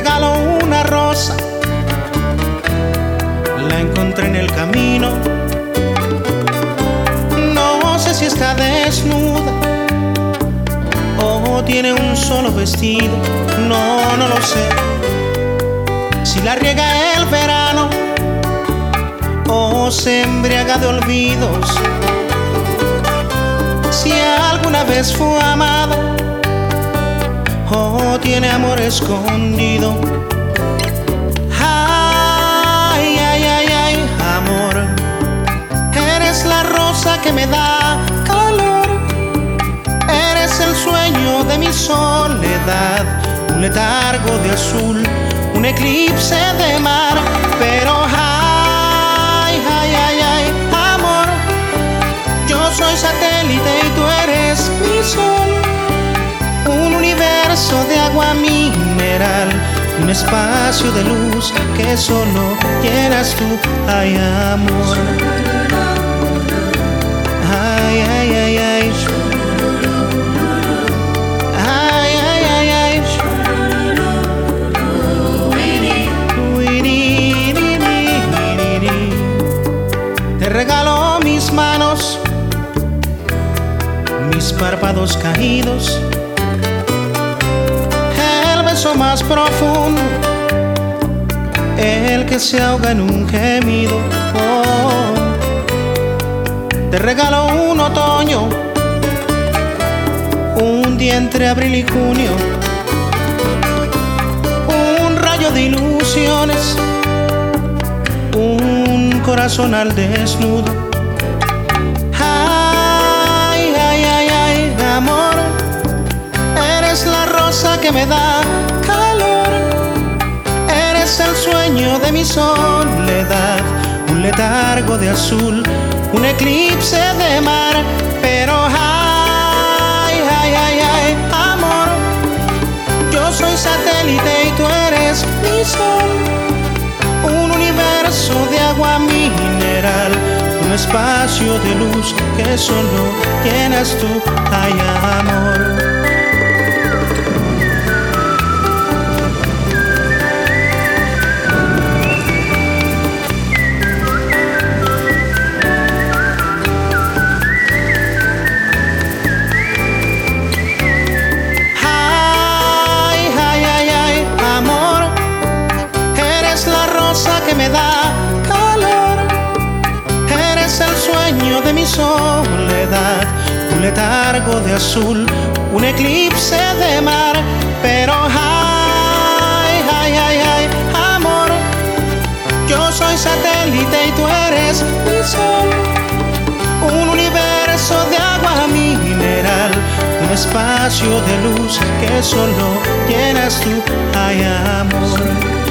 regalo una rosa, la encontré en el camino. No sé si está desnuda o tiene un solo vestido, no lo sé. Si la riega el verano o se embriaga de olvidos, si alguna vez fue amada o tiene amor escondido. Ay, ay, ay, ay, amor, eres la rosa que me da calor, eres el sueño de mi soledad, un letargo de azul, un eclipse de mar. Pero ay, ay, ay, ay, amor, yo soy satélite y tú eres mi sol, un universo de agua mineral, un espacio de luz que solo llenas tú. Ay, amor, ay, ay, ay, ay, ay, ay, ay, ay. Te regalo mis manos, mis párpados caídos, el beso más profundo, el que se ahoga en un gemido. Oh, te regalo un otoño, un día entre abril y junio, un rayo de ilusiones, un corazón al desnudo. Ay, ay, ay, ay, amor, eres la rosa que me da calor, eres el sueño de mi soledad, un letargo de azul, un eclipse de mar. Pero ay, ay, ay, ay, amor, yo soy satélite y tú eres mi sol, un universo de agua mineral, un espacio de luz que solo llenas tú. Ay, amor. Que me da calor, eres el sueño de mi soledad, un letargo de azul, un eclipse de mar. Pero ay, ay, ay, ay, amor, yo soy satélite y tú eres mi sol, un universo de agua mineral, un espacio de luz que solo llenas tú. Ay, amor.